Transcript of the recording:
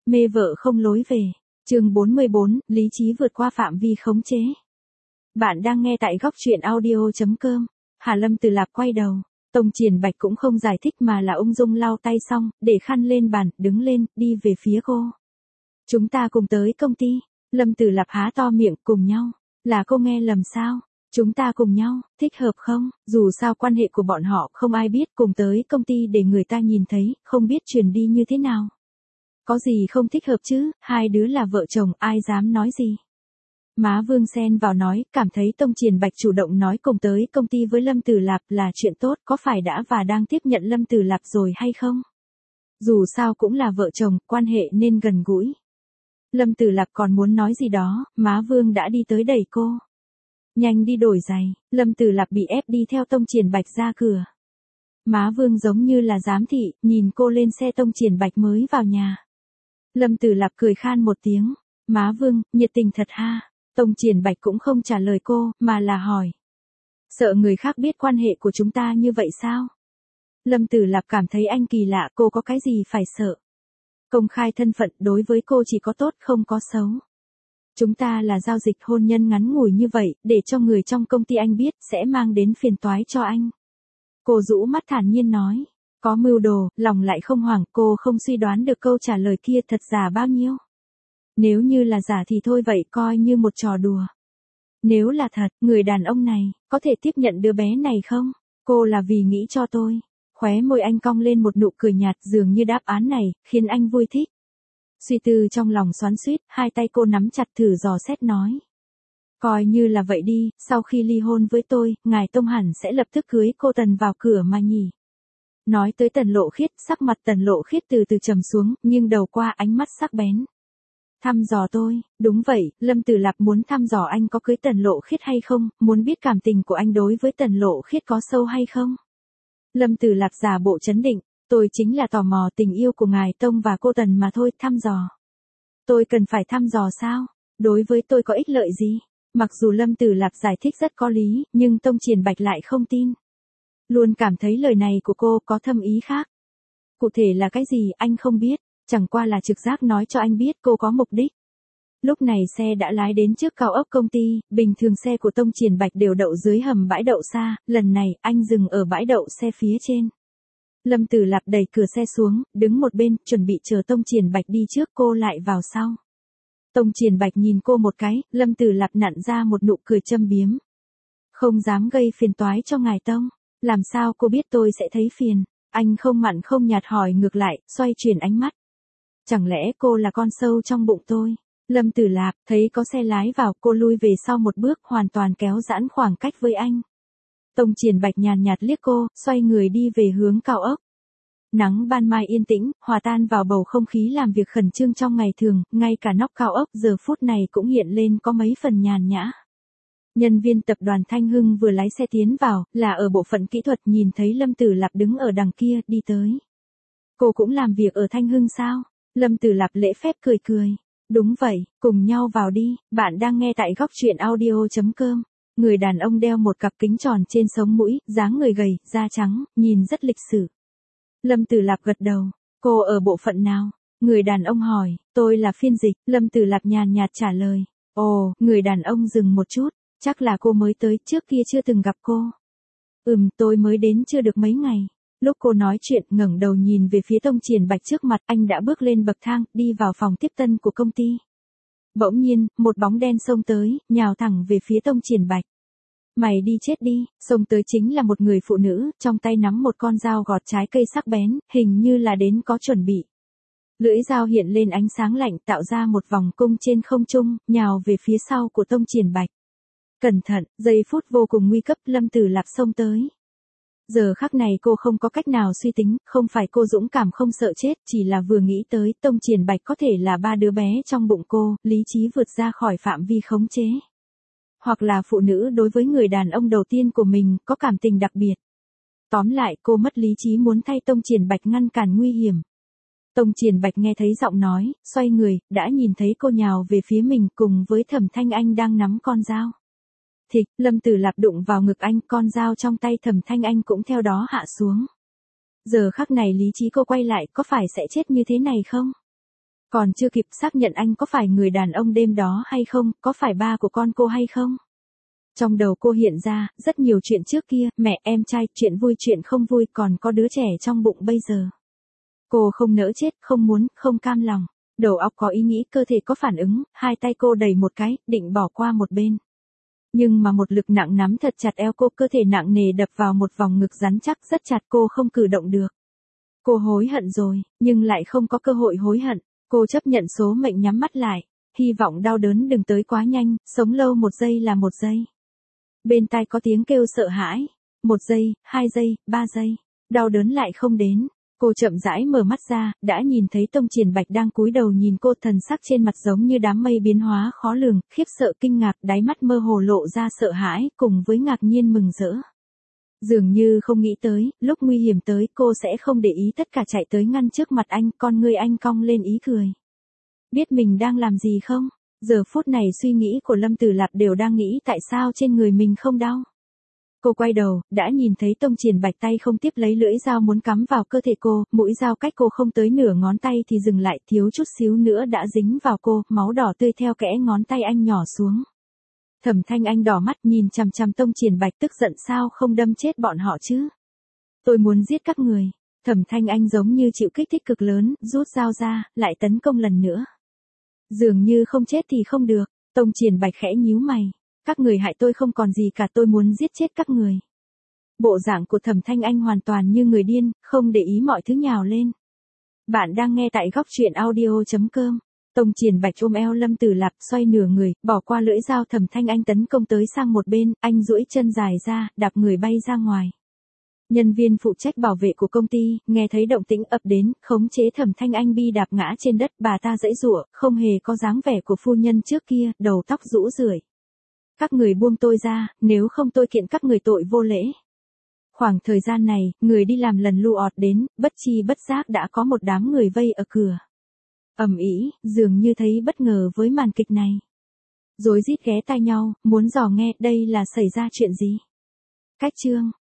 Mê vợ không lối về. Chương 44, lý trí vượt qua phạm vi khống chế. Bạn đang nghe tại góc truyện audio.com. Hà Lâm Từ Lạp quay đầu. Tông Triển Bạch cũng không giải thích mà là ung dung lau tay xong, để khăn lên bàn, đứng lên, đi về phía cô. Chúng ta cùng tới công ty. Lâm Từ Lạp há to miệng, cùng nhau. Là cô nghe lầm sao? Chúng ta cùng nhau, thích hợp không? Dù sao quan hệ của bọn họ không ai biết, cùng tới công ty để người ta nhìn thấy, không biết truyền đi như thế nào. Có gì không thích hợp chứ, hai đứa là vợ chồng, ai dám nói gì. Má Vương xen vào nói, cảm thấy Tông Triển Bạch chủ động nói cùng tới công ty với Lâm Từ Lạp là chuyện tốt, có phải đã và đang tiếp nhận Lâm Từ Lạp rồi hay không? Dù sao cũng là vợ chồng, quan hệ nên gần gũi. Lâm Từ Lạp còn muốn nói gì đó, má Vương đã đi tới đẩy cô. Nhanh đi đổi giày. Lâm Từ Lạp bị ép đi theo Tông Triển Bạch ra cửa. Má Vương giống như là giám thị, nhìn cô lên xe Tông Triển Bạch mới vào nhà. Lâm Từ Lạp cười khan một tiếng. Má Vương, nhiệt tình thật ha. Tông Triển Bạch cũng không trả lời cô, mà là hỏi. Sợ người khác biết quan hệ của chúng ta như vậy sao? Lâm Từ Lạp cảm thấy anh kỳ lạ, cô có cái gì phải sợ? Công khai thân phận đối với cô chỉ có tốt không có xấu. Chúng ta là giao dịch hôn nhân ngắn ngủi như vậy, để cho người trong công ty anh biết, sẽ mang đến phiền toái cho anh. Cô rũ mắt thản nhiên nói. Có mưu đồ, lòng lại không hoảng, cô không suy đoán được câu trả lời kia thật giả bao nhiêu. Nếu như là giả thì thôi vậy coi như một trò đùa. Nếu là thật, người đàn ông này, có thể tiếp nhận đứa bé này không? Cô là vì nghĩ cho tôi. Khóe môi anh cong lên một nụ cười nhạt, dường như đáp án này, khiến anh vui thích. Suy tư trong lòng xoắn xuýt, hai tay cô nắm chặt thử dò xét nói. Coi như là vậy đi, sau khi ly hôn với tôi, ngài Tông hẳn sẽ lập tức cưới cô Tần vào cửa mà nhỉ. Nói tới Tần Lộ Khiết, sắc mặt Tần Lộ Khiết từ từ trầm xuống, nhưng đầu qua ánh mắt sắc bén. Thăm dò tôi, đúng vậy, Lâm Từ Lạp muốn thăm dò anh có cưới Tần Lộ Khiết hay không, muốn biết cảm tình của anh đối với Tần Lộ Khiết có sâu hay không. Lâm Từ Lạp giả bộ trấn định, tôi chính là tò mò tình yêu của ngài Tông và cô Tần mà thôi, thăm dò. Tôi cần phải thăm dò sao? Đối với tôi có ích lợi gì? Mặc dù Lâm Từ Lạp giải thích rất có lý, nhưng Tông Triển Bạch lại không tin. Luôn cảm thấy lời này của cô có thâm ý khác. Cụ thể là cái gì anh không biết, chẳng qua là trực giác nói cho anh biết cô có mục đích. Lúc này xe đã lái đến trước cao ốc công ty, bình thường xe của Tông Triển Bạch đều đậu dưới hầm bãi đậu xa, lần này anh dừng ở bãi đậu xe phía trên. Lâm Từ Lạp đẩy cửa xe xuống, đứng một bên, chuẩn bị chờ Tông Triển Bạch đi trước, cô lại vào sau. Tông Triển Bạch nhìn cô một cái, Lâm Từ Lạp nặn ra một nụ cười châm biếm. Không dám gây phiền toái cho ngài Tông, làm sao cô biết tôi sẽ thấy phiền? Anh không mặn không nhạt hỏi ngược lại, xoay chuyển ánh mắt. Chẳng lẽ cô là con sâu trong bụng tôi? Lâm Từ Lạp thấy có xe lái vào, cô lui về sau một bước, hoàn toàn kéo giãn khoảng cách với anh. Tông Triển Bạch nhàn nhạt liếc cô, xoay người đi về hướng cao ốc. Nắng ban mai yên tĩnh, hòa tan vào bầu không khí làm việc khẩn trương trong ngày thường, ngay cả nóc cao ốc giờ phút này cũng hiện lên có mấy phần nhàn nhã. Nhân viên tập đoàn Thanh Hưng vừa lái xe tiến vào, là ở bộ phận kỹ thuật, nhìn thấy Lâm Từ Lạp đứng ở đằng kia, đi tới. Cô cũng làm việc ở Thanh Hưng sao? Lâm Từ Lạp lễ phép cười cười. Đúng vậy, cùng nhau vào đi, bạn đang nghe tại góc truyện audio.com. Người đàn ông đeo một cặp kính tròn trên sống mũi, dáng người gầy, da trắng, nhìn rất lịch sự. Lâm Từ Lạp gật đầu. Cô ở bộ phận nào? Người đàn ông hỏi. Tôi là phiên dịch. Lâm Từ Lạp nhàn nhạt trả lời. Ồ, người đàn ông dừng một chút. Chắc là cô mới tới, trước kia chưa từng gặp cô. Tôi mới đến chưa được mấy ngày. Lúc cô nói chuyện, ngẩng đầu nhìn về phía Tông Triển Bạch trước mặt, anh đã bước lên bậc thang, đi vào phòng tiếp tân của công ty. Bỗng nhiên, một bóng đen xông tới, nhào thẳng về phía Tông Triển Bạch. Mày đi chết đi, xông tới chính là một người phụ nữ, trong tay nắm một con dao gọt trái cây sắc bén, hình như là đến có chuẩn bị. Lưỡi dao hiện lên ánh sáng lạnh, tạo ra một vòng cung trên không trung, nhào về phía sau của Tông Triển Bạch. Cẩn thận, giây phút vô cùng nguy cấp, Lâm Từ Lạp xông tới. Giờ khắc này cô không có cách nào suy tính, không phải cô dũng cảm không sợ chết, chỉ là vừa nghĩ tới Tông Triển Bạch có thể là ba đứa bé trong bụng cô, lý trí vượt ra khỏi phạm vi khống chế. Hoặc là phụ nữ đối với người đàn ông đầu tiên của mình có cảm tình đặc biệt. Tóm lại cô mất lý trí muốn thay Tông Triển Bạch ngăn cản nguy hiểm. Tông Triển Bạch nghe thấy giọng nói, xoay người, đã nhìn thấy cô nhào về phía mình cùng với Thẩm Thanh Anh đang nắm con dao. Thịch, Lâm Từ Lạp đụng vào ngực anh, con dao trong tay Thẩm Thanh Anh cũng theo đó hạ xuống. Giờ khắc này lý trí cô quay lại, có phải sẽ chết như thế này không? Còn chưa kịp xác nhận anh có phải người đàn ông đêm đó hay không, có phải ba của con cô hay không. Trong đầu cô hiện ra, rất nhiều chuyện trước kia, mẹ, em trai, chuyện vui chuyện không vui, còn có đứa trẻ trong bụng bây giờ. Cô không nỡ chết, không muốn, không cam lòng. Đầu óc có ý nghĩ, cơ thể có phản ứng, hai tay cô đẩy một cái, định bỏ qua một bên. Nhưng mà một lực nặng nắm thật chặt eo cô, cơ thể nặng nề đập vào một vòng ngực rắn chắc rất chặt, cô không cử động được. Cô hối hận rồi, nhưng lại không có cơ hội hối hận. Cô chấp nhận số mệnh, nhắm mắt lại. Hy vọng đau đớn đừng tới quá nhanh, sống lâu 1 giây là 1 giây. Bên tai có tiếng kêu sợ hãi. 1 giây, 2 giây, 3 giây. Đau đớn lại không đến. Cô chậm rãi mở mắt ra, đã nhìn thấy Tông Triển Bạch đang cúi đầu nhìn cô, thần sắc trên mặt giống như đám mây biến hóa khó lường, khiếp sợ kinh ngạc, đáy mắt mơ hồ lộ ra sợ hãi, cùng với ngạc nhiên mừng rỡ. Dường như không nghĩ tới, lúc nguy hiểm tới cô sẽ không để ý, tất cả chạy tới ngăn trước mặt anh, con ngươi anh cong lên ý cười. Biết mình đang làm gì không? Giờ phút này suy nghĩ của Lâm Tử Lạp đều đang nghĩ tại sao trên người mình không đau. Cô quay đầu, đã nhìn thấy Tông Triển Bạch tay không tiếp lấy lưỡi dao muốn cắm vào cơ thể cô, mũi dao cách cô không tới nửa ngón tay thì dừng lại, thiếu chút xíu nữa đã dính vào cô, máu đỏ tươi theo kẽ ngón tay anh nhỏ xuống. Thẩm Thanh Anh đỏ mắt nhìn chằm chằm Tông Triển Bạch, tức giận, sao không đâm chết bọn họ chứ? Tôi muốn giết các người. Thẩm Thanh Anh giống như chịu kích thích cực lớn, rút dao ra, lại tấn công lần nữa. Dường như không chết thì không được. Tông Triển Bạch khẽ nhíu mày. Các người hại tôi không còn gì cả, tôi muốn giết chết các người. Bộ dạng của Thẩm Thanh Anh hoàn toàn như người điên, không để ý mọi thứ nhào lên. Bạn đang nghe tại góc truyện audio.com. Tông Triển Bạch ôm eo Lâm Tử Lạp, xoay nửa người, bỏ qua lưỡi dao Thẩm Thanh Anh tấn công tới sang một bên, anh duỗi chân dài ra, đạp người bay ra ngoài. Nhân viên phụ trách bảo vệ của công ty, nghe thấy động tĩnh ập đến, khống chế Thẩm Thanh Anh bi đạp ngã trên đất, bà ta giãy giụa, không hề có dáng vẻ của phu nhân trước kia, đầu tóc rũ rượi. Các người buông tôi ra, nếu không tôi kiện các người tội vô lễ. Khoảng thời gian này, người đi làm lần lượt ọt đến, bất chi bất giác đã có một đám người vây ở cửa. Ầm ĩ, dường như thấy bất ngờ với màn kịch này. Rối rít ghé tai nhau, muốn dò nghe đây là xảy ra chuyện gì. Cách chương